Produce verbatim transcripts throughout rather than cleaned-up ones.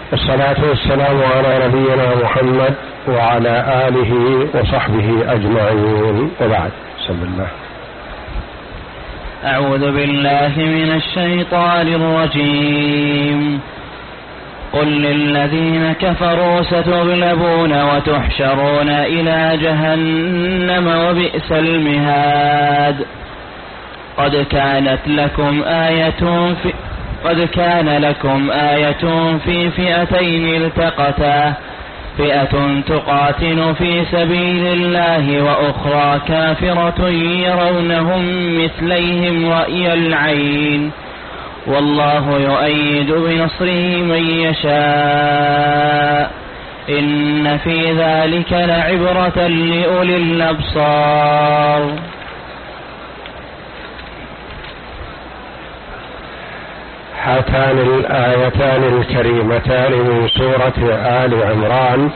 والصلاة والسلام على نبينا محمد وعلى آله وصحبه أجمعين، وبعد. بسم الله. أعوذ بالله من الشيطان الرجيم. قل للذين كفروا ستغلبون وتحشرون إلى جهنم وبئس المهاد. قد كانت لكم آية في قد كان لكم آية في فئتين التقتا، فئة تقاتل في سبيل الله وأخرى كافرة يرونهم مثليهم رأي العين، والله يؤيد بنصره من يشاء، إن في ذلك لعبرة لأولي الأبصار. هاتان الآيتان الكريمتان من سورة آل عمران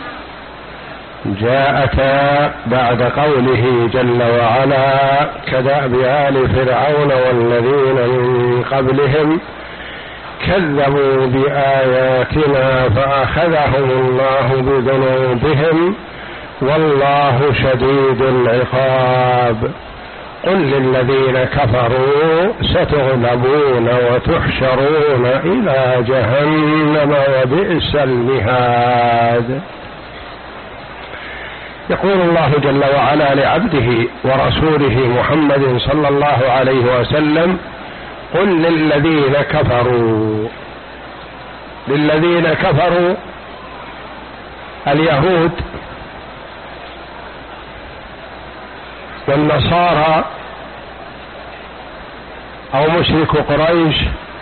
جاءتا بعد قوله جل وعلا: كدأب آل فرعون والذين من قبلهم كذبوا بآياتنا فأخذهم الله بذنوبهم والله شديد العقاب. قل للذين كفروا ستغلبون وتحشرون إلى جهنم وبئس المهاد. يقول الله جل وعلا لعبده ورسوله محمد صلى الله عليه وسلم: قل للذين كفروا. للذين كفروا اليهود والنصارى أو مشرك قريش.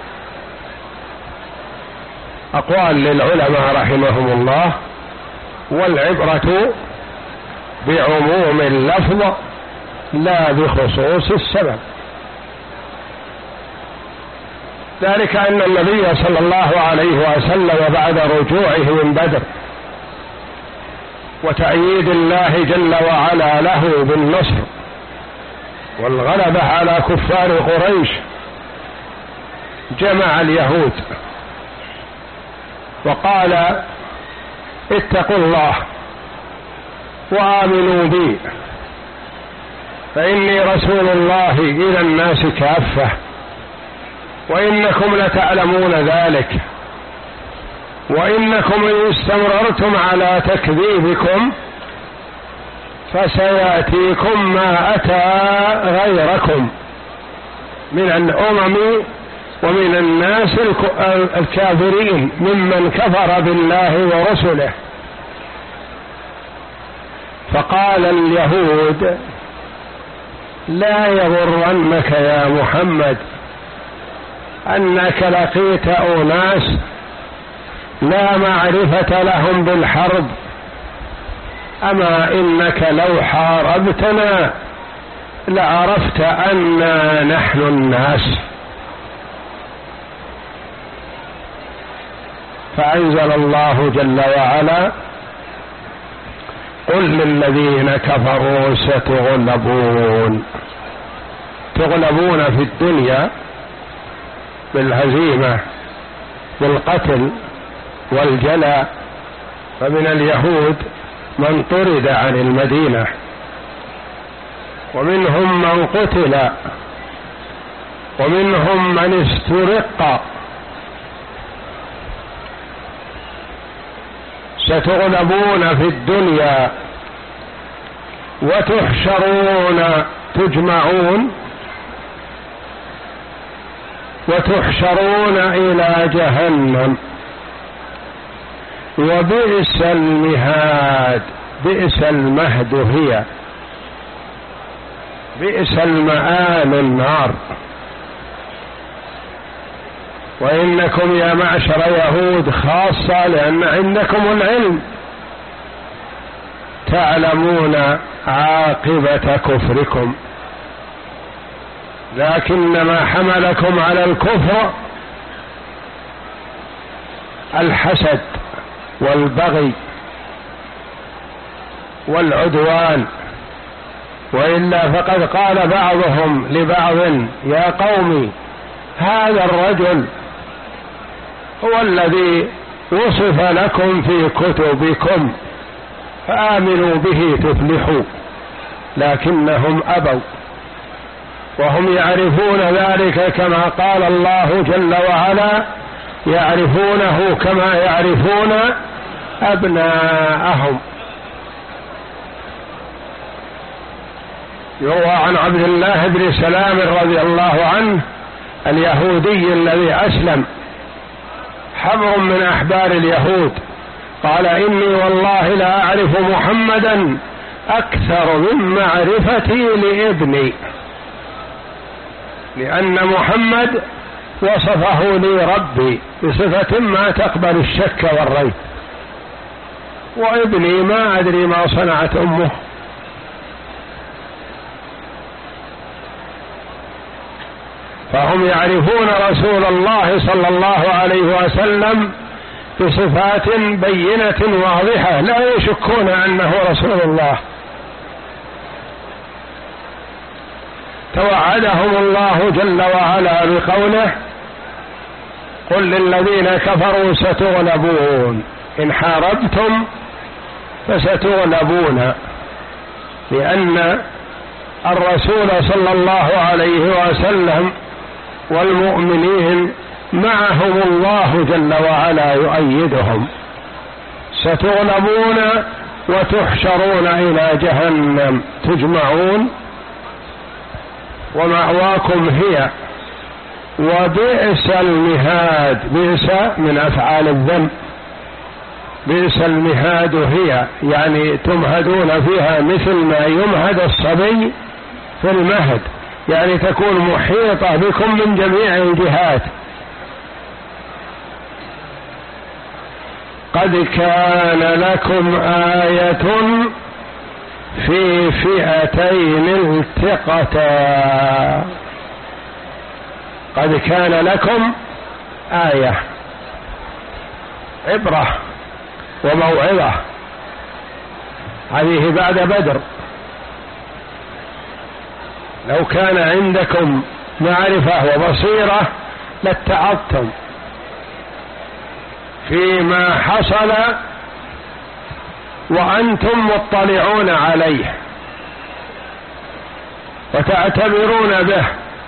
أقوال للعلماء رحمهم الله، والعبرة بعموم اللفظ لا بخصوص السبب. ذلك أن النبي صلى الله عليه وسلم بعد رجوعه من بدر وتأييد الله جل وعلا له بالنصر والغلبة على كفار قريش جمع اليهود وقال: اتقوا الله وآمنوا بي فإني رسول الله إلى الناس كافة، وإنكم لتعلمون ذلك، وإنكم إن استمررتم على تكذيبكم فسيأتيكم ما أتى غيركم من الأمم ومن الناس الكافرين ممن كفر بالله ورسله. فقال اليهود: لا يغرنك يا محمد أنك لقيت أناس لا معرفة لهم بالحرب، أما إنك لو حاربتنا لعرفت أننا نحن الناس. فأنزل الله جل وعلا: قل للذين كفروا ستغلبون. تغلبون في الدنيا بالهزيمة بالقتل والجلى، فمن اليهود من طرد عن المدينة، ومنهم من قتل، ومنهم من استرق. ستغلبون في الدنيا وتحشرون، تجمعون وتحشرون إلى جهنم وبئس المهاد. بئس المهد هي بئس المآل النار. وإنكم يا معشر يهود خاصة لأن عندكم العلم تعلمون عاقبة كفركم، لكن ما حملكم على الكفر الحسد والبغي والعدوان. وإلا فقد قال بعضهم لبعض: يا قوم هذا الرجل هو الذي وصف لكم في كتبكم فآمنوا به تفلحوا، لكنهم أبوا، وهم يعرفون ذلك كما قال الله جل وعلا: يعرفونه كما يعرفون أبناءهم. يروى عن عبد الله بن سلام رضي الله عنه اليهودي الذي أسلم، حبر من أحبار اليهود، قال: إني والله لا أعرف محمدا أكثر من معرفتي لابني، لأن محمد وصفه لي ربي بصفة ما تقبل الشك والريب، وابني ما أدري ما صنعت أمه. فهم يعرفون رسول الله صلى الله عليه وسلم بصفات بينة واضحة، لا يشكون أنه رسول الله. توعدهم الله جل وعلا بقوله: قل للذين كفروا ستغلبون، إن حاربتم فستغلبون، لأن الرسول صلى الله عليه وسلم والمؤمنين معهم الله جل وعلا يؤيدهم. ستغلبون وتحشرون إلى جهنم تجمعون ومأواكم هي، وبئس المهاد، بئس من أفعال الذنب، بئس المهاد هي، يعني تمهدون فيها مثل ما يمهد الصبي في المهد، يعني تكون محيطة بكم من جميع الجهات. قد كان لكم آية في فئتين التقتا، قد كان لكم آية، عبرة وموعظة. هذه بعد بدر. لو كان عندكم معرفة وبصيرة لاتعظتم فيما حصل وأنتم مطلعون عليه وتعتبرون به.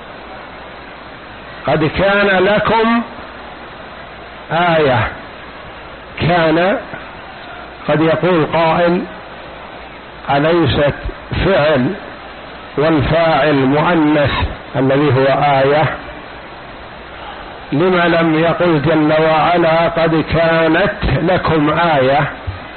قد كان لكم آية، كان قد يقول قائل: أليست فعل والفاعل مؤنث الذي هو آية؟ لما لم يقل جل وعلا قد كانت لكم آية؟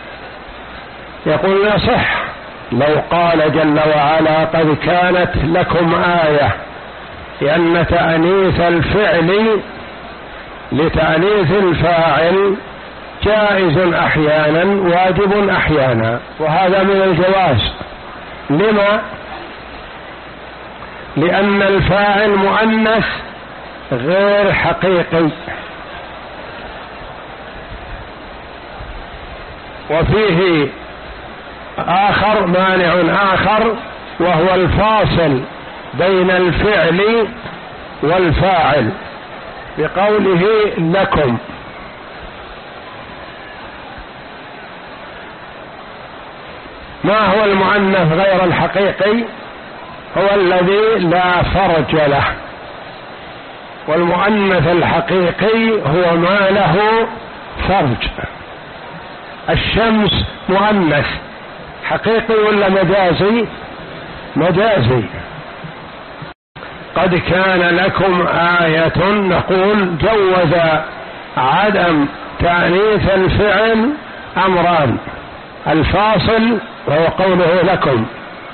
يقول: يصح لو قال جل وعلا قد كانت لكم آية، لأن تأنيث الفعل لتأنيث الفاعل جائز أحيانا واجب أحيانا، وهذا من الجواز. لما؟ لأن الفاعل مؤنث غير حقيقي، وفيه آخر مانع آخر، وهو الفاصل بين الفعل والفاعل بقوله لكم. ما هو المؤنث غير الحقيقي؟ هو الذي لا فرج له، والمؤنث الحقيقي هو ما له فرج. الشمس مؤنث حقيقي ولا مجازي؟ مجازي. قد كان لكم آية، نقول جوز عدم تأنيث الفعل أمران: الفاصل وهو قوله لكم،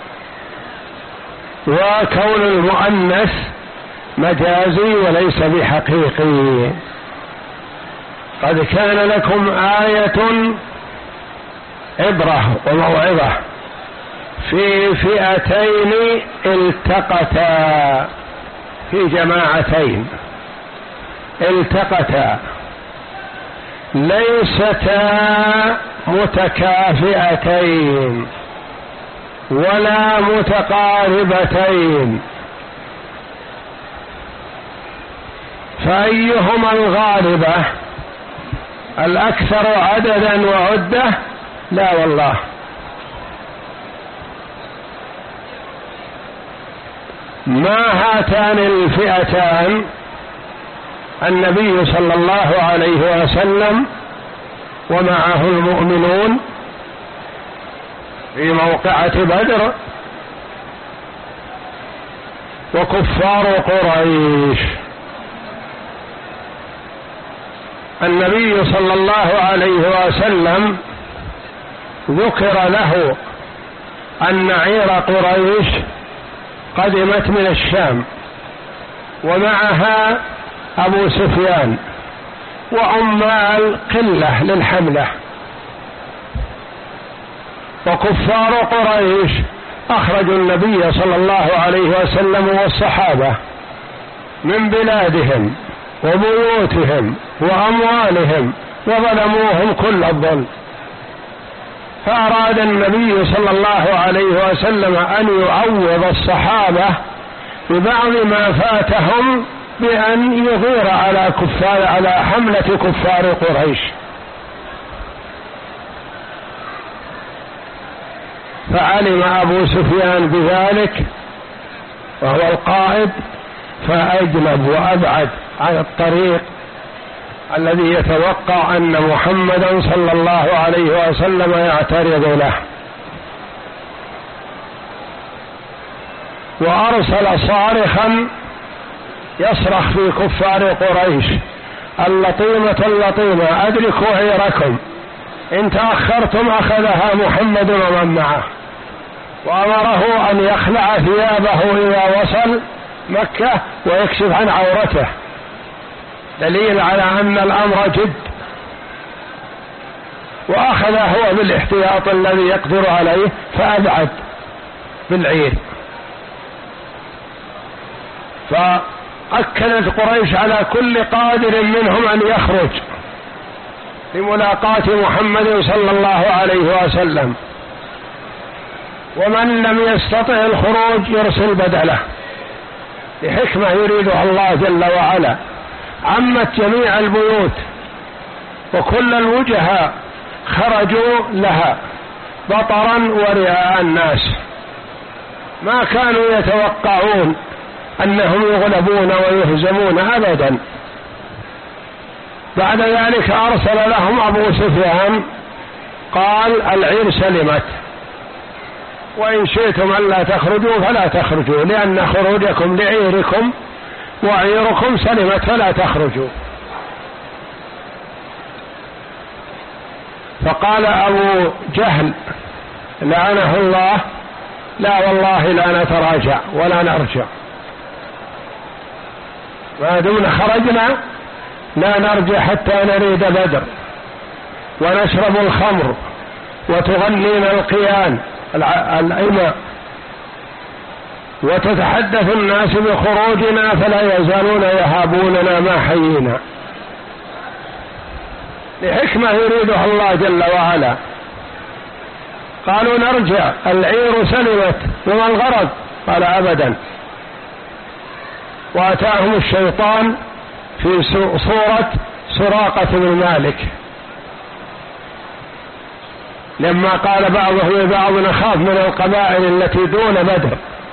وكون المؤنث مجازي وليس بحقيقي. قد كان لكم آية عبرة وموعظة في فئتين التقتا، في جماعتين التقتا، ليستا متكافئتين ولا متقاربتين، فأيهما الغالبة؟ الأكثر عددا وعدة؟ لا والله. ما هاتان الفئتان النبي صلى الله عليه وسلم ومعه المؤمنون في موقعة بدر، وكفار قريش. النبي صلى الله عليه وسلم ذكر له أن عير قريش قدمت من الشام ومعها أبو سفيان وعمال قلة للحملة، وكفار قريش أخرجوا النبي صلى الله عليه وسلم والصحابة من بلادهم وبيوتهم وأموالهم وظلموهم كل الظلم، فأراد النبي صلى الله عليه وسلم أن يعوض الصحابة ببعض ما فاتهم بأن يغير على كفار على حملة كفار قريش. فعلم أبو سفيان بذلك وهو القائد، فأجلب وأبعد عن الطريق الذي يتوقع أن محمدا صلى الله عليه وسلم يعترض له، وأرسل صارخا يصرخ في كفار قريش: اللطيمة اللطيمة أدركوا عيركم، إن تأخرتم أخذها محمد ومن معه. وأمره أن يخلع ثيابه إذا وصل مكة ويكشف عن عورته، دليل على أن الأمر جد. وأخذ هو بالاحتياط الذي يقدر عليه فأبعد بالعير. فأكدت قريش على كل قادر منهم أن يخرج لملاقاة محمد صلى الله عليه وسلم، ومن لم يستطع الخروج يرسل بدله لحكمة يريدها الله جل وعلا. عمت جميع البيوت وكل الوجهاء خرجوا لها بطرا ورئاء الناس، ما كانوا يتوقعون أنهم يغلبون ويهزمون أبدا. بعد ذلك أرسل لهم أبو سفيان قال: العير سلمت، وإن شئتم ألا تخرجوا فلا تخرجوا، لأن خروجكم لعيركم وعيركم سلمت فلا تخرجوا. فقال أبو جهل لعنه الله: لا والله لا نتراجع ولا نرجع، ما دمنا خرجنا لا نرجع حتى نريد بدر ونشرب الخمر وتغنينا القيان الأيماء وتتحدث الناس بخروجنا فلا يزالون يهابوننا ما حيينا، لحكمة يريدها الله جل وعلا. قالوا: نرجع، العير سلمت، وما الغرض؟ قال: أبدا. وأتاهم الشيطان في صورة سراقة بن مالك، لما قال بعضهم لبعض: نخاف من القبائل التي دون بدر.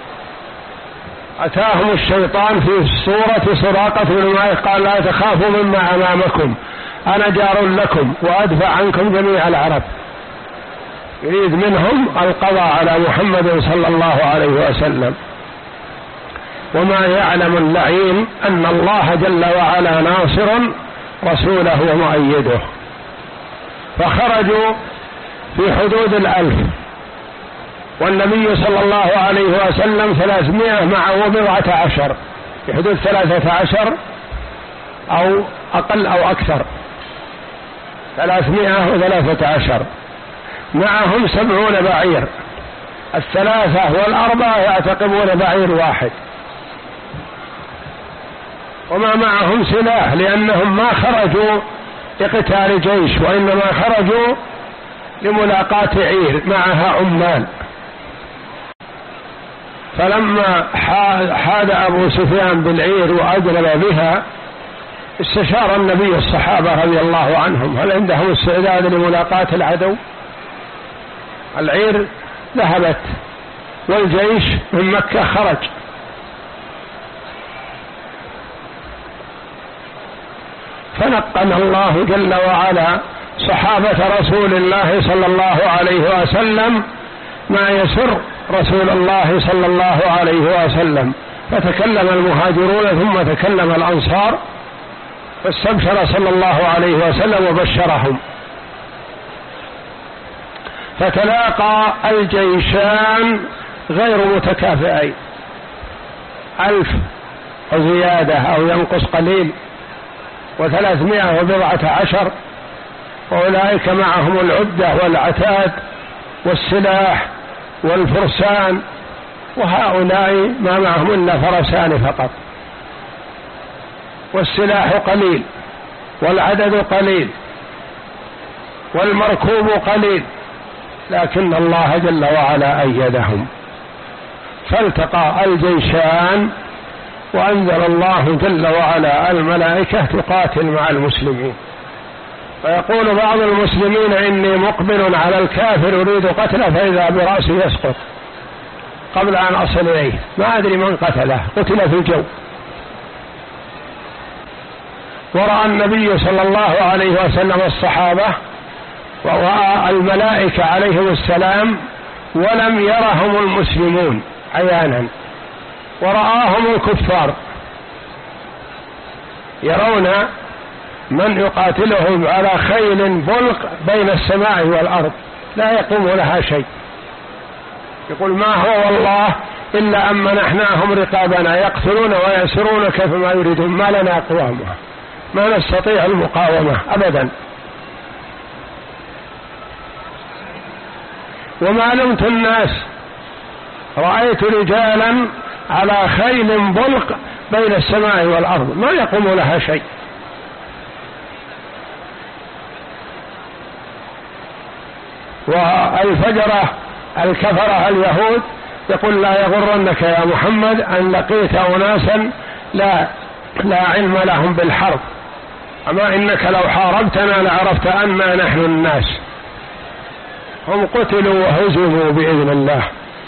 أتاهم الشيطان في صورة سراقة بن مالك قال: لا تخافوا مما أمامكم، أنا جار لكم وأدفع عنكم جميع العرب. يريد منهم القضاء على محمد صلى الله عليه وسلم. وما يعلم اللعين أن الله جل وعلا ناصر رسوله ومؤيده. فخرجوا في حدود الألف، والنبي صلى الله عليه وسلم ثلاثمائة معه بضعة عشر، في حدود ثلاثة عشر أو أقل أو أكثر، ثلاثمائة وثلاثة عشر، معهم سبعون بعير، الثلاثة والأربعة يعتقبون بعير واحد، وما معهم سلاح، لأنهم ما خرجوا لقتال جيش، وإنما خرجوا لملاقاة عير معها عمال. فلما حاد أبو سفيان بالعير وأجلب بها استشار النبي الصحابة رضي الله عنهم هل عندهم استعداد لملاقاة العدو. العير ذهبت والجيش من مكة خرج، فنقل الله جل وعلا صحابة رسول الله صلى الله عليه وسلم ما يسر رسول الله صلى الله عليه وسلم، فتكلم المهاجرون ثم تكلم الأنصار، فاستبشر صلى الله عليه وسلم وبشرهم، فتلاقى الجيشان غير متكافئين، ألف وزيادة أو ينقص قليل وثلاثمائة وبضعة عشر، وأولئك معهم العدة والعتاد والسلاح والفرسان، وهؤلاء ما معهم إلا فرسان فقط، والسلاح قليل والعدد قليل والمركوب قليل، لكن الله جل وعلا أيدهم، فالتقى الجيشان وأنزل الله جل وعلا الملائكة تقاتل مع المسلمين. فيقول بعض المسلمين إني مقبل على الكافر أريد قتله، فإذا برأسه يسقط قبل أن أصل إليه، ما أدري من قتله، قتل في الجو. ورأى النبي صلى الله عليه وسلم الصحابة ورأى الملائكة عليهم السلام ولم يرهم المسلمون عيانا، ورآهم الكفار يرون من يقاتلهم على خيل بلق بين السماء والأرض لا يقوم لها شيء، يقول ما هو والله إلا أن منحناهم رقابنا يقتلون ويأسرون كيفما يريدون، ما لنا قوامها، ما نستطيع المقاومة أبدا. وما علمت الناس رأيت رجالا على خيل بلق بين السماء والأرض ما يقوم لها شيء. والفجرة الكفرة اليهود يقول لا يغرنك يا محمد أن لقيت أناسا لا, لا علم لهم بالحرب، أما إنك لو حاربتنا لعرفت أننا نحن الناس. هم قتلوا وهزموا بإذن الله.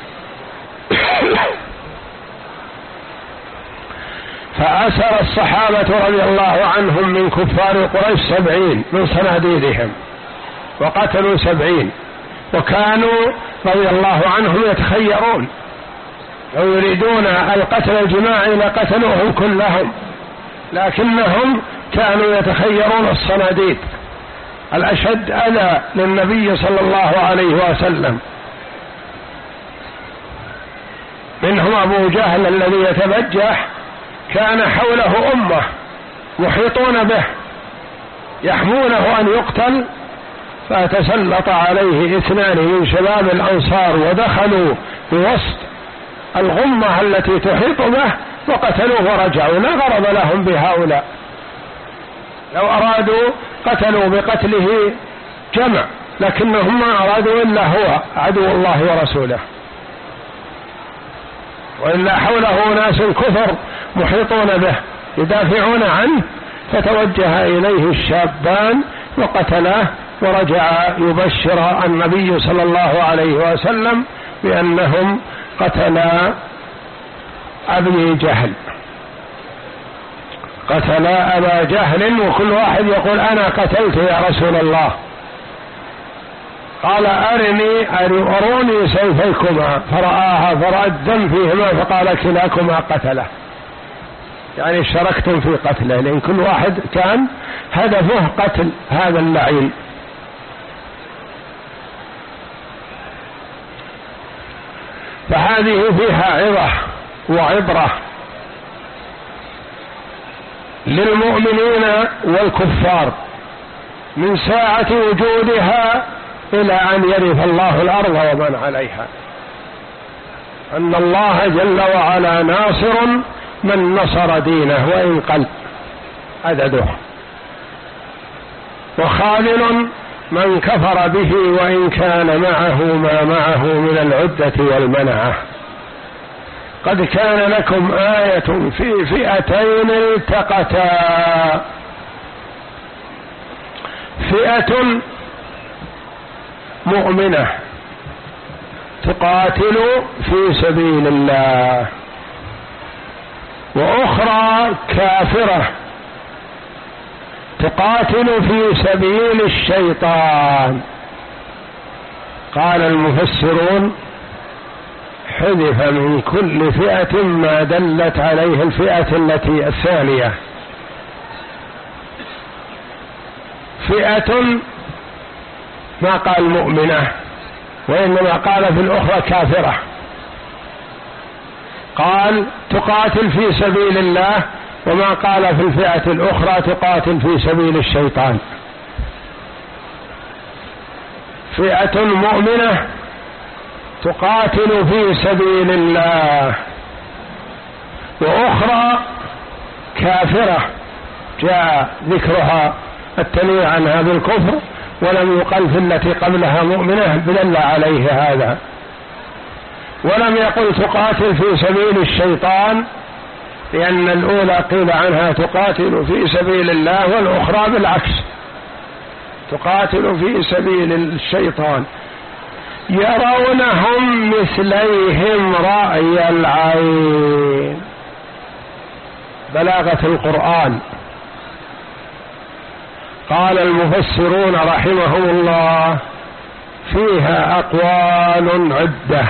فأسر الصحابة رضي الله عنهم من كفار قريش سبعين من صناديدهم وقتلوا سبعين، وكانوا رضي الله عنهم يتخيرون لو يريدون القتل الجماعي لقتلوهم كلهم، لكنهم كانوا يتخيرون الصناديد الأشد أذى للنبي صلى الله عليه وسلم. منهم أبو جهل الذي يتبجح كان حوله أمة محيطون به يحمونه أن يقتل، فتسلط عليه اثنان من شباب الأنصار ودخلوا بوسط الغمة التي تحيط به وقتلوه ورجعوا، لا غرض لهم بهؤلاء، لو أرادوا قتلوا بقتله جمع، لكنهم ما أرادوا إلا هو عدو الله ورسوله، وإلا حوله ناس كفر محيطون به يدافعون عنه، فتوجه إليه الشابان وقتلاه، ورجع يبشر النبي صلى الله عليه وسلم بأنهم قتلا أبي جهل، قتلا أبا جهل، وكل واحد يقول أنا قتلت يا رسول الله. قال أرني أروني سيفيكما، فرآها فرأى الدم فيهما فقال كلاكما قتله، يعني شاركتم في قتله، لأن كل واحد كان هدفه قتل هذا اللعين. فهذه فيها عظة وعبرة للمؤمنين والكفار من ساعة وجودها إلى أن يرث الله الأرض ومن عليها، أن الله جل وعلا ناصر من نصر دينه وإن قل عدده، وخاذل من كفر به وإن كان معه ما معه من العدة والمنعة. قد كان لكم آية في فئتين التقتا فئة مؤمنة تقاتل في سبيل الله، وأخرى كافرة تقاتل في سبيل الشيطان. قال المفسرون: حذف من كل فئة ما دلت عليه الفئة التي الثانية. فئة ما قال مؤمنة، وإنما قال في الأخرى كافرة، قال تقاتل في سبيل الله، وما قال في الفئة الأخرى تقاتل في سبيل الشيطان. فئة مؤمنة تقاتل في سبيل الله، وأخرى كافرة جاء ذكرها التنويه عنها بالكفر، ولم يقل في التي قبلها مؤمنة دل عليه هذا، ولم يقل تقاتل في سبيل الشيطان، لأن الأولى قيل عنها تقاتل في سبيل الله، والأخرى بالعكس تقاتل في سبيل الشيطان. يرونهم مثليهم رأي العين. بلاغة القرآن. قال المفسرون رحمهم الله: فيها أقوال عدة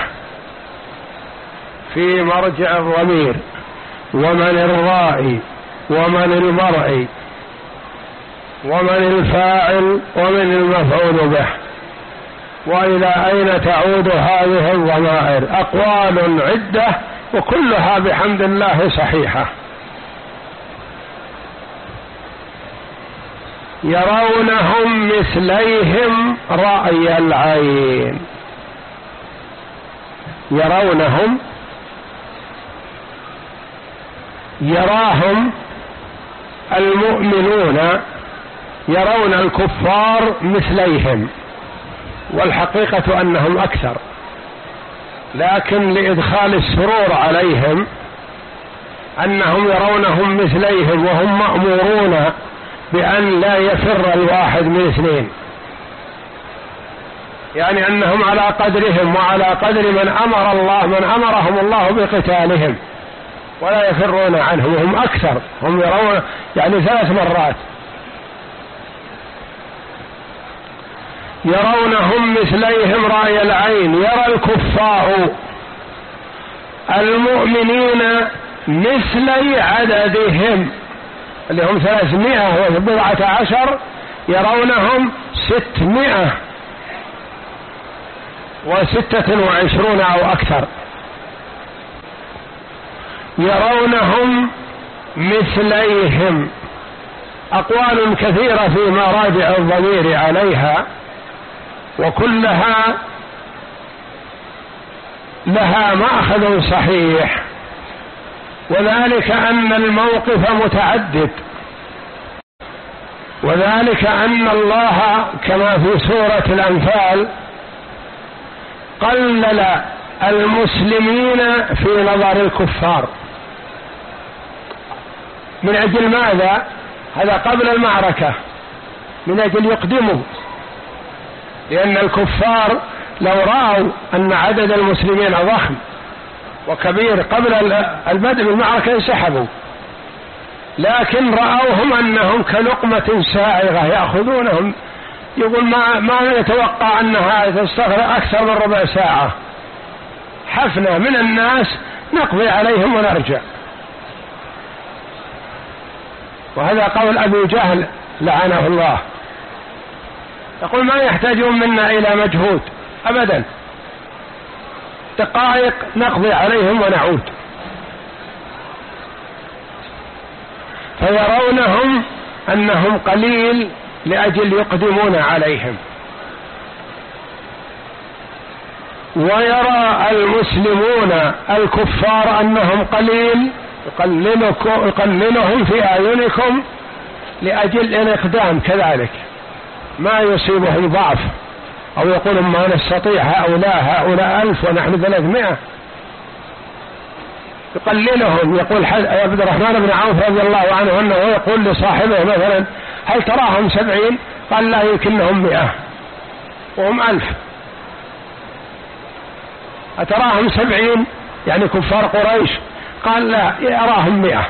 في مرجع الضمير، ومن الرائي، ومن المرئي، ومن الفاعل، ومن المفعول به، وإلى أين تعود هذه الضمائر. أقوال عدة وكلها بحمد الله صحيحة. يرونهم مثليهم رأي العين. يرونهم، يراهم المؤمنون، يرون الكفار مثليهم، والحقيقة أنهم أكثر، لكن لإدخال السرور عليهم أنهم يرونهم مثليهم، وهم مأمورون بأن لا يفر الواحد من اثنين، يعني أنهم على قدرهم وعلى قدر من أمر الله من أمرهم الله بقتالهم، ولا يفرون عنه، وهم أكثر، هم يرون يعني ثلاث مرات. يرونهم مثليهم رأي العين. يرى الكفار المؤمنين مثلي عددهم، اللي هم ثلاثمائة وبضعة عشر، يرونهم ستمائة وستة وعشرون أو أكثر. يرونهم مثليهم. أقوال كثيرة في مراجع الضمير عليها، وكلها لها مأخذ صحيح، وذلك أن الموقف متعدد، وذلك أن الله كما في سورة الأنفال قلل المسلمين في نظر الكفار. من أجل ماذا؟ هذا قبل المعركة، من أجل يقدموا، لأن الكفار لو رأوا أن عدد المسلمين ضخم وكبير قبل البدء بالمعركة انسحبوا، لكن رأوهم أنهم كلقمة سائغة يأخذونهم. يقول ما, ما نتوقع أنها تستغرق أكثر من ربع ساعة، حفنة من الناس نقضي عليهم ونرجع. وهذا قول أبي جهل لعنه الله، يقول ما يحتاجون منا إلى مجهود أبدا، دقائق نقضي عليهم ونعود. فيرونهم أنهم قليل لأجل يقدمون عليهم. ويرى المسلمون الكفار أنهم قليل، يقللهم في أعينكم لأجل الإقدام كذلك، ما يصيبهم ضعف، أو يقول ما نستطيع هؤلاء هؤلاء ألف ونحن ثلاثمائة، يقللهم. يقول عبد الرحمن بن عوف رضي الله عنه أنه يقول لصاحبه مثلا هل تراهم سبعين؟ قال لا يمكنهم مئة وهم ألف. أتراهم سبعين يعني كفار قريش؟ قال لا أراهم مئة.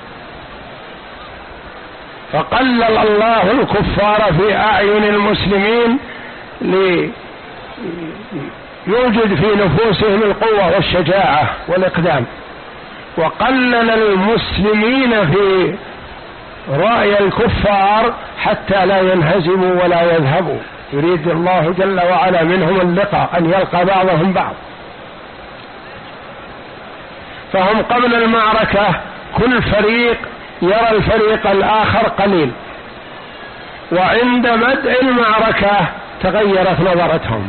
فقلل الله الكفار في أعين المسلمين ليوجد في نفوسهم القوة والشجاعة والإقدام، وقلل المسلمين في رأي الكفار حتى لا ينهزموا ولا يذهبوا. يريد الله جل وعلا منهم اللقاء، أن يلقى بعضهم بعض. فهم قبل المعركة كل فريق يرى الفريق الآخر قليل، وعند بدء المعركة تغيرت نظرتهم.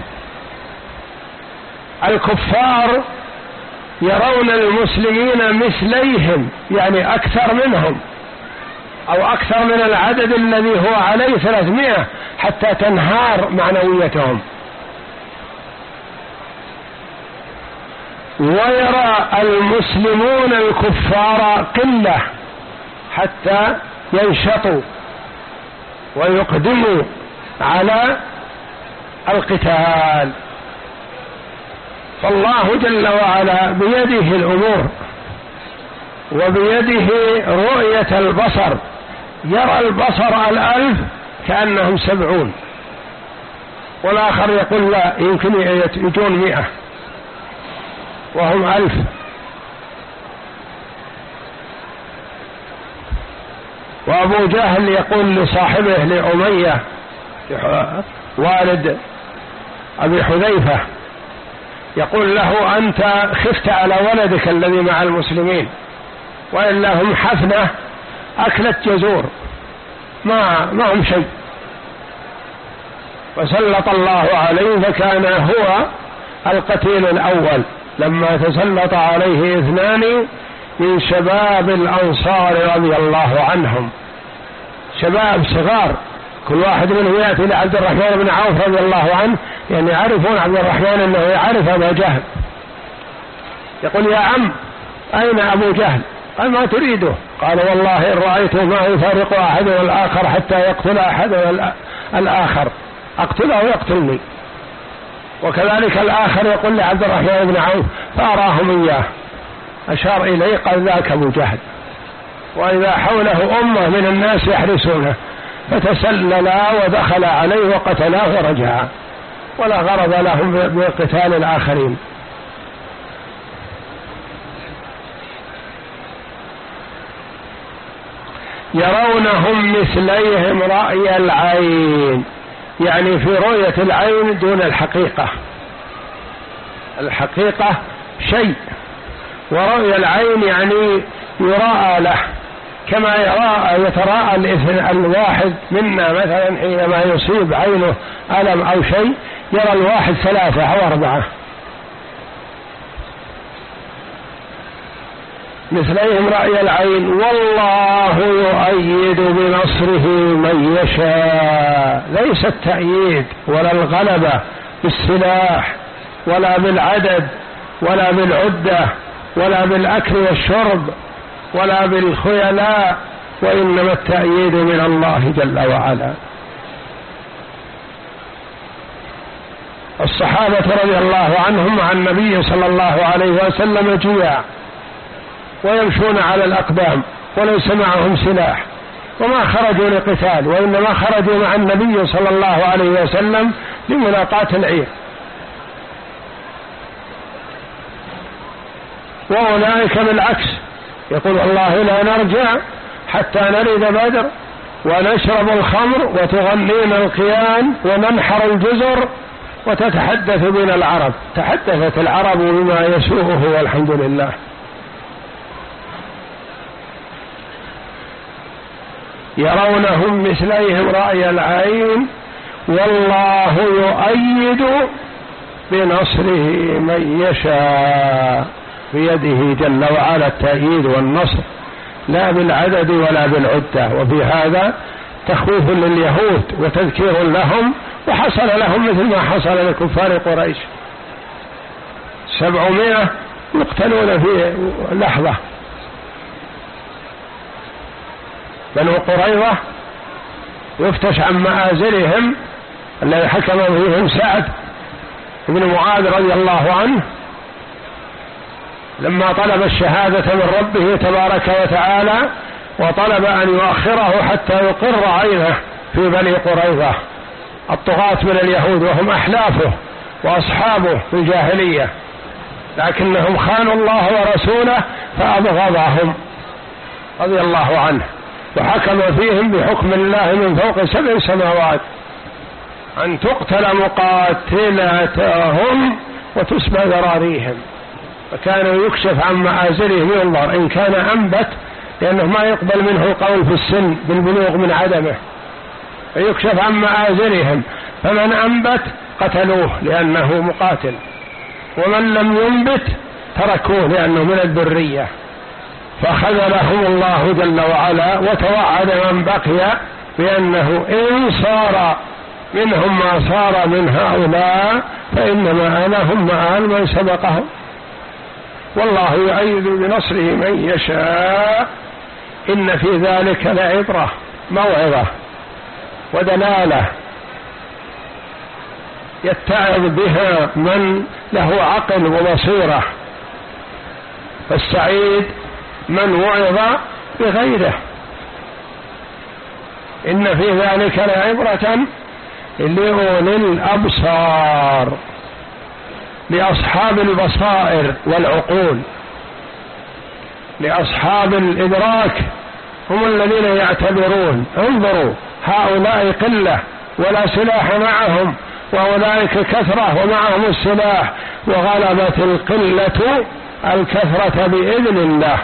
الكفار يرون المسلمين مثليهم، يعني أكثر منهم أو أكثر من العدد الذي هو عليه ثلاثمائة، حتى تنهار معنويتهم. ويرى المسلمون الكفار قلة حتى ينشطوا ويقدموا على القتال. فالله جل وعلا بيده الأمور وبيده رؤية البصر، يرى البصر الألف كأنهم سبعون، والآخر يقول لا يمكن يجون مئة وهم ألف. وأبو جهل يقول لصاحبه لأمية والد أبي حذيفة، يقول له أنت خفت على ولدك الذي مع المسلمين، وإلا هم حفنة أكلت جزور ما, ما هم شيء. وسلط الله عليه فكان هو القتيل الأول لما تسلط عليه اثنان من شباب الأنصار رضي الله عنهم، شباب صغار، كل واحد منهم يأتي لعبد الرحمن بن عوف رضي الله عنه، يعني يعرفون عبد الرحمن أنه يعرف أبا جهل، يقول يا عم أين أبو جهل؟ قال ما تريده؟ قال والله إن رأيته ما يفارق أحد الآخر حتى يقتل أحد الآخر، أقتله ويقتلني. وكذلك الآخر يقول لعبد الرحمن بن عوف فأراهم إياه، أشار إليه قال ذاك أبو جهل، وإذا حوله أمة من الناس يحرسونه، فتسللا ودخل عليه وقتلاه ورجعا، ولا غرض لهم بقتال الآخرين. يرونهم مثليهم رأي العين، يعني في رؤية العين دون الحقيقة. الحقيقة شيء، ورؤية العين يعني يراءى له، كما يراءى يتراءى الواحد منا مثلا حينما يصيب عينه ألم أو شيء يرى الواحد ثلاثة أو أربعة. مثليهم رأي العين، والله يؤيد بنصره من يشاء. ليس التأييد ولا الغلبة بالسلاح ولا بالعدد ولا بالعدة ولا بالأكل والشرب ولا بالخيلاء، وإنما التأييد من الله جل وعلا. الصحابة رضي الله عنهم مع النبي صلى الله عليه وسلم جياع ويمشون على الأقدام وليس معهم سلاح، وما خرجوا لقتال، وإنما خرجوا مع النبي صلى الله عليه وسلم لملاقاة العير. وأولئك بالعكس يقول الله لا نرجع حتى نرد بدر ونشرب الخمر وتغنينا القيان وننحر الجزر وتتحدث بنا العرب. تحدثت العرب بما يسوءه والحمد لله. يرونهم مثليهم رأي العين، والله يؤيد بنصره من يشاء. بيده جل وعلا التأييد والنصر، لا بالعدد ولا بالعدة. وفي هذا تخويف لليهود وتذكير لهم، وحصل لهم مثل ما حصل لكفار قريش، سبعمائة يقتلون في لحظة. بنو قريظة يفتش عن مآزرهم الذي حكم فيهم سعد بن معاذ رضي الله عنه لما طلب الشهادة من ربه تبارك وتعالى، وطلب أن يؤخره حتى يقر عينه في بني قريظة الطغاة من اليهود، وهم أحلافه وأصحابه في الجاهلية، لكنهم خانوا الله ورسوله فأبغضهم رضي الله عنه، وحكم فيهم بحكم الله من فوق سبع سماوات أن تقتل مقاتلتهم وتسبى ذراريهم. فكانوا يكشف عن مآزرهم ينظر إن كان أنبت، لأنه ما يقبل منه القول في السن بالبلوغ من عدمه، فيكشف عن مآزرهم، فمن أنبت قتلوه لأنه مقاتل، ومن لم ينبت تركوه لأنه من الذرية. فخذلهم الله جل وعلا، وتوعد من بقي بأنه إن صار منهم ما صار من هؤلاء فإن مآلهم مآل من سبقهم، والله يؤيد بنصره من يشاء. إن في ذلك لعبرة، موعظة ودلالة يتعظ بها من له عقل وبصيرة، فالسعيد من وعظ بغيره. إن في ذلك لعبرة لأولي الأبصار، لأصحاب البصائر والعقول، لأصحاب الإدراك، هم الذين يعتبرون انظروا هؤلاء قلة ولا سلاح معهم، وأولئك كثرة ومعهم السلاح، وغلبت القلة الكثرة بإذن الله.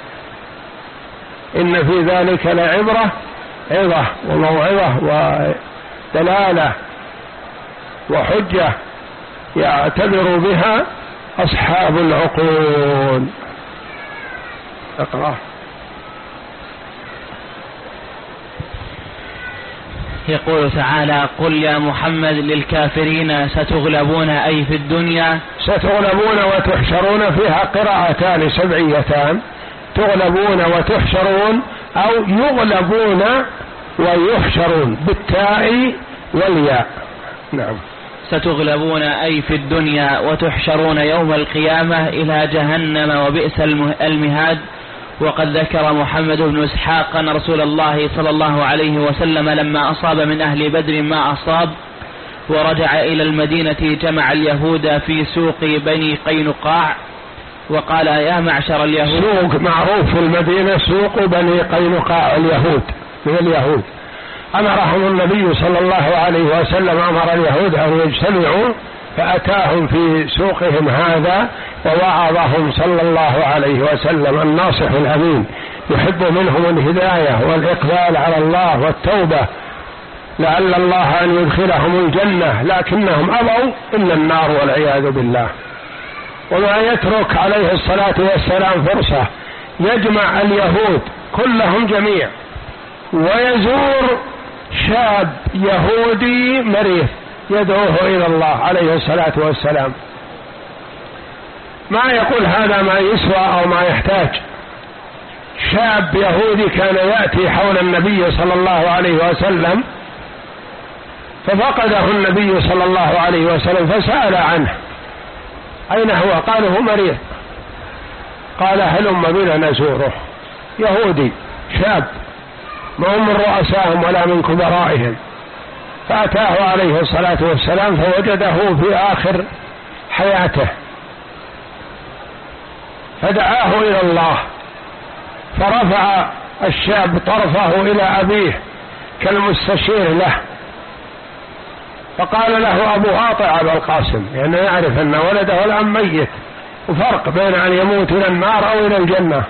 إن في ذلك لعبرة، عظة وموعظة ودلالة وحجة يعتبر بها أصحاب العقول. اقرأ. يقول تعالى: قل يا محمد للكافرين ستغلبون أي في الدنيا. ستغلبون وتحشرون فيها قراءتان سبعيتان، تغلبون وتحشرون أو يغلبون ويحشرون بالتاء والياء. نعم. ستغلبون أي في الدنيا وتحشرون يوم القيامة إلى جهنم وبئس المهاد. وقد ذكر محمد بن إسحاق أن رسول الله صلى الله عليه وسلم لما أصاب من أهل بدر ما أصاب ورجع إلى المدينة جمع اليهود في سوق بني قينقاع وقال: يا معشر اليهود. سوق معروف في المدينة، سوق بني قينقاع، اليهود من اليهود. أمرهم النبي صلى الله عليه وسلم، أمر اليهود أن يجتمعوا، فأتاهم في سوقهم هذا ووعظهم صلى الله عليه وسلم الناصح الأمين، يحب منهم الهداية والإقبال على الله والتوبة، لعل الله أن يدخلهم الجنة، لكنهم أبوا إلا النار والعياذ بالله. وما يترك عليه الصلاة والسلام فرصة يجمع اليهود كلهم جميع ويزور شاب يهودي مريض يدعوه إلى الله عليه الصلاة والسلام، ما يقول هذا ما يسوى أو ما يحتاج. شاب يهودي كان يأتي حول النبي صلى الله عليه وسلم، ففقده النبي صلى الله عليه وسلم فسأل عنه: أين هو؟ قال: هو مريض. قال: هلم بنا نزوره. يهودي شاب، ما هم من رؤسائهم ولا من كبرائهم. فأتاه عليه الصلاة والسلام فوجده في آخر حياته، فدعاه إلى الله، فرفع الشاب طرفه إلى أبيه كالمستشير له، فقال له أبو أطع أبا القاسم، لأنه يعني يعرف أن ولده الآن ميت، وفرق بين أن يموت إلى النار أو إلى الجنة.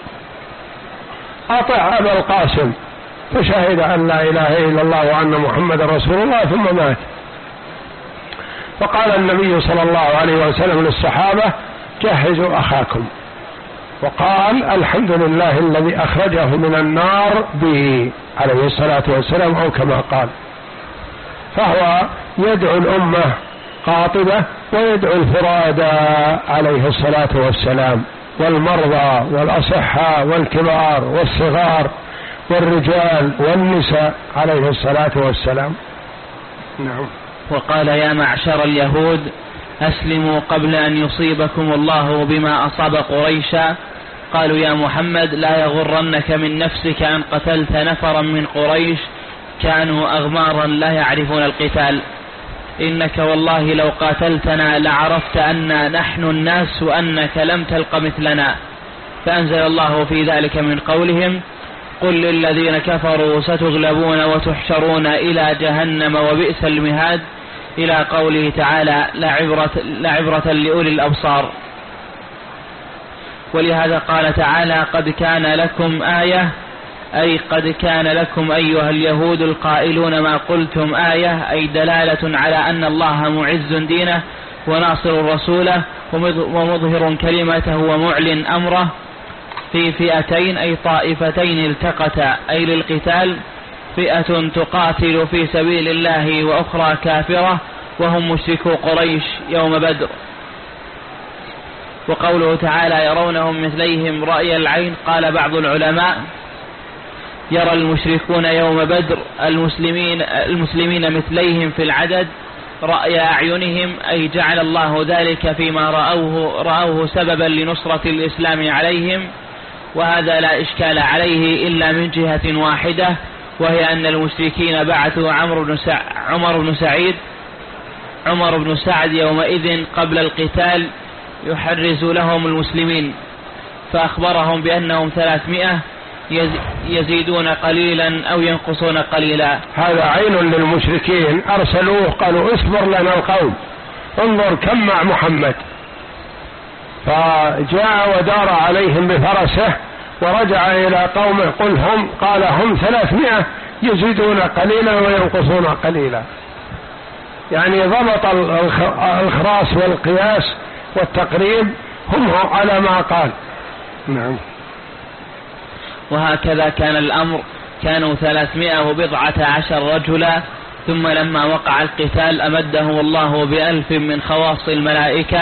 أطع أبا القاسم، فشهد أن لا إله إلا الله وأن محمد رسول الله ثم مات. فقال النبي صلى الله عليه وسلم للصحابة: جهزوا أخاكم. وقال: الحمد لله الذي أخرجه من النار به عليه الصلاة والسلام، أو كما قال. فهو يدعو الأمة قاطبة ويدعو الفرادى عليه الصلاة والسلام، والمرضى والأصحاء والكبار والصغار، والرجال والنساء عليه الصلاة والسلام. نعم. وقال يا معشر اليهود أسلموا قبل أن يصيبكم الله بما أصاب قريشا. قالوا يا محمد لا يغرنك من نفسك أن قتلت نفرا من قريش كانوا أغمارا لا يعرفون القتال، إنك والله لو قاتلتنا لعرفت أن نحن الناس وأنك لم تلق مثلنا. فأنزل الله في ذلك من قولهم قل للذين كفروا ستغلبون وتحشرون إلى جهنم وبئس المهاد، إلى قوله تعالى لعبرة, لعبرة لأولي الأبصار. ولهذا قال تعالى قد كان لكم آية، أي قد كان لكم أيها اليهود القائلون ما قلتم آية، أي دلالة على أن الله معز دينه وناصر رسوله ومظهر كلمته ومعلن أمره في فئتين أي طائفتين التقتا أي للقتال، فئة تقاتل في سبيل الله وأخرى كافرة وهم مشركو قريش يوم بدر. وقوله تعالى يرونهم مثليهم رأي العين، قال بعض العلماء يرى المشركون يوم بدر المسلمين, المسلمين مثليهم في العدد رأي أعينهم، أي جعل الله ذلك فيما رأوه, رأوه سببا لنصرة الإسلام عليهم. وهذا لا إشكال عليه إلا من جهة واحدة، وهي أن المشركين بعثوا عمرو بن سع... عمر بن سعيد عمر بن سعد يومئذ قبل القتال يحرز لهم المسلمين، فأخبرهم بأنهم ثلاثمائة يزيدون قليلا أو ينقصون قليلا. هذا عين للمشركين، أرسلوه قالوا اصبر لنا القوم انظر كم مع محمد، فجاء ودار عليهم بفرسه ورجع إلى قومه قل هم قال هم ثلاثمائة يزيدون قليلا وينقصون قليلا، يعني ضبط الخراس والقياس والتقريب هم على ما قال. نعم. وهكذا كان الأمر، كانوا ثلاثمائة وبضعة عشر رجلا، ثم لما وقع القتال أمدهم الله بألف من خواص الملائكة.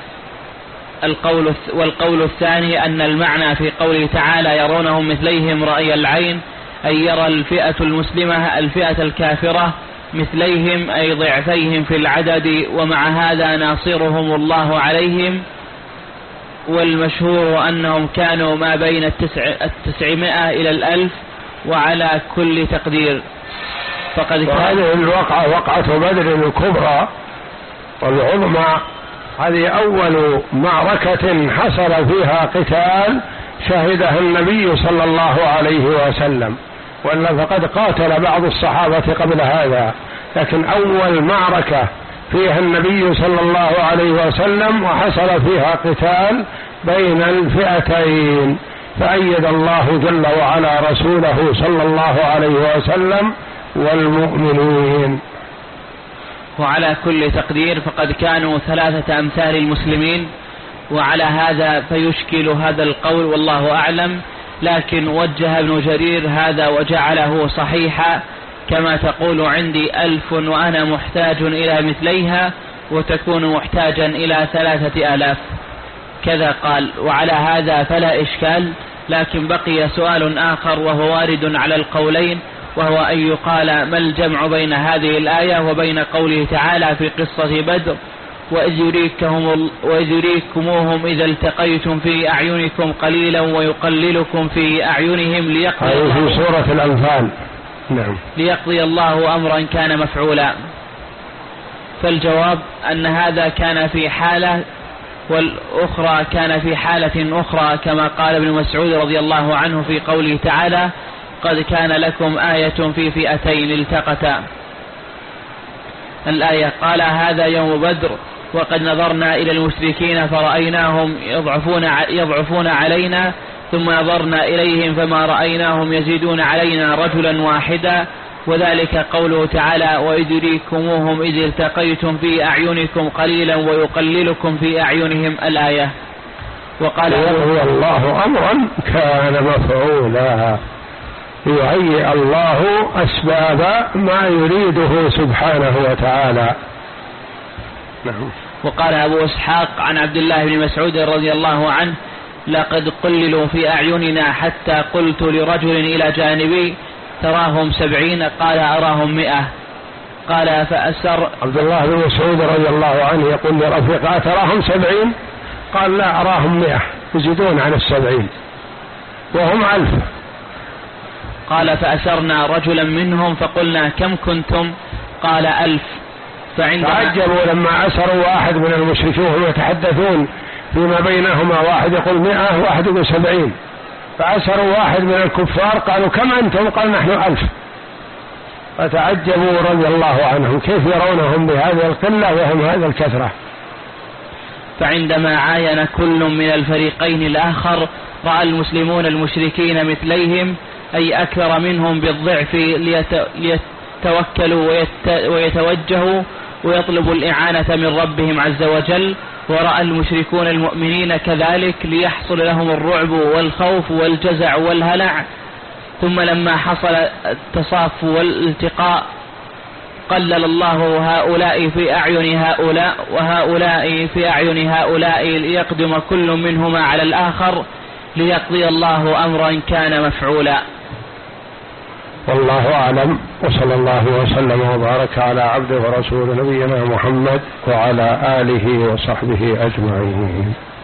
القول والقول الثاني أن المعنى في قوله تعالى يرونهم مثليهم رأي العين، أي يرى الفئة المسلمة الفئة الكافرة مثليهم أي ضعفيهم في العدد، ومع هذا ناصرهم الله عليهم. والمشهور أنهم كانوا ما بين التسع التسعمائة إلى الألف وعلى كل تقدير. فقد هذه الوقعة وقعة بدر الكبرى والعظمى، هذه أول معركة حصل فيها قتال شهدها النبي صلى الله عليه وسلم، وإلا فقد قاتل بعض الصحابة قبل هذا، لكن أول معركة فيها النبي صلى الله عليه وسلم وحصل فيها قتال بين الفئتين، فأيد الله جل وعلا رسوله صلى الله عليه وسلم والمؤمنين. وعلى كل تقدير فقد كانوا ثلاثة أمثال المسلمين، وعلى هذا فيشكل هذا القول والله أعلم، لكن وجه ابن جرير هذا وجعله صحيحا، كما تقول عندي ألف وأنا محتاج إلى مثليها وتكون محتاجا إلى ثلاثة آلاف، كذا قال. وعلى هذا فلا إشكال، لكن بقي سؤال آخر وهو وارد على القولين، وهو أن يقال ما الجمع بين هذه الآية وبين قوله تعالى في قصة بدر وإذ يريكهم وإذ يريكموهم إذا التقيتم في أعينكم قليلا ويقللكم في أعينهم ليقضي الله في سورة الأنفال. نعم. ليقضي الله أمرا كان مفعولا. فالجواب أن هذا كان في حالة والأخرى كان في حالة أخرى، كما قال ابن مسعود رضي الله عنه في قوله تعالى قد كان لكم آية في فئتين التقتا. الآية قال هذا يوم بدر وقد نظرنا إلى المشركين فرأيناهم يضعفون, يضعفون علينا ثم نظرنا إليهم فما رأيناهم يزيدون علينا رجلا واحدا، وذلك قوله تعالى وإذ يريكموهم إذ التقيتم في أعينكم قليلا ويقللكم في أعينهم الآية. وقال هو الله أمرا كان مفعولا، يهيئ الله أسباب ما يريده سبحانه وتعالى. وقال أبو إسحاق عن عبد الله بن مسعود رضي الله عنه لقد قللوا في أعيننا حتى قلت لرجل إلى جانبي تراهم سبعين؟ قال أراهم مئة. قال فأسر. عبد الله بن مسعود رضي الله عنه يقول لرفيقه تراهم سبعين؟ قال لا أراهم مئة، يزيدون عن السبعين وهم ألف. قال فأسرنا رجلا منهم فقلنا كم كنتم؟ قال ألف. فعجبوا لما أسروا واحد من المشركين وهم يتحدثون فيما بينهما، واحد يقول مئة واحد يقول سبعين، فأسروا واحد من الكفار قالوا كم أنتم؟ قال نحن ألف. فتعجبوا رضي الله عنهم كيف يرونهم بهذه القلة وهم هذا الكثرة. فعندما عاين كل من الفريقين الآخر رأى المسلمون المشركين مثليهم أي أكثر منهم بالضعف ليتوكلوا ويتوجهوا ويطلبوا الإعانة من ربهم عز وجل، ورأى المشركون المؤمنين كذلك ليحصل لهم الرعب والخوف والجزع والهلع. ثم لما حصل التصاف والالتقاء قلل الله هؤلاء في أعين هؤلاء وهؤلاء في أعين هؤلاء ليقدم كل منهما على الآخر ليقضي الله أمرا كان مفعولا. والله أعلم، وصلى الله وسلم وبارك على عبده ورسوله نبينا محمد وعلى آله وصحبه أجمعين.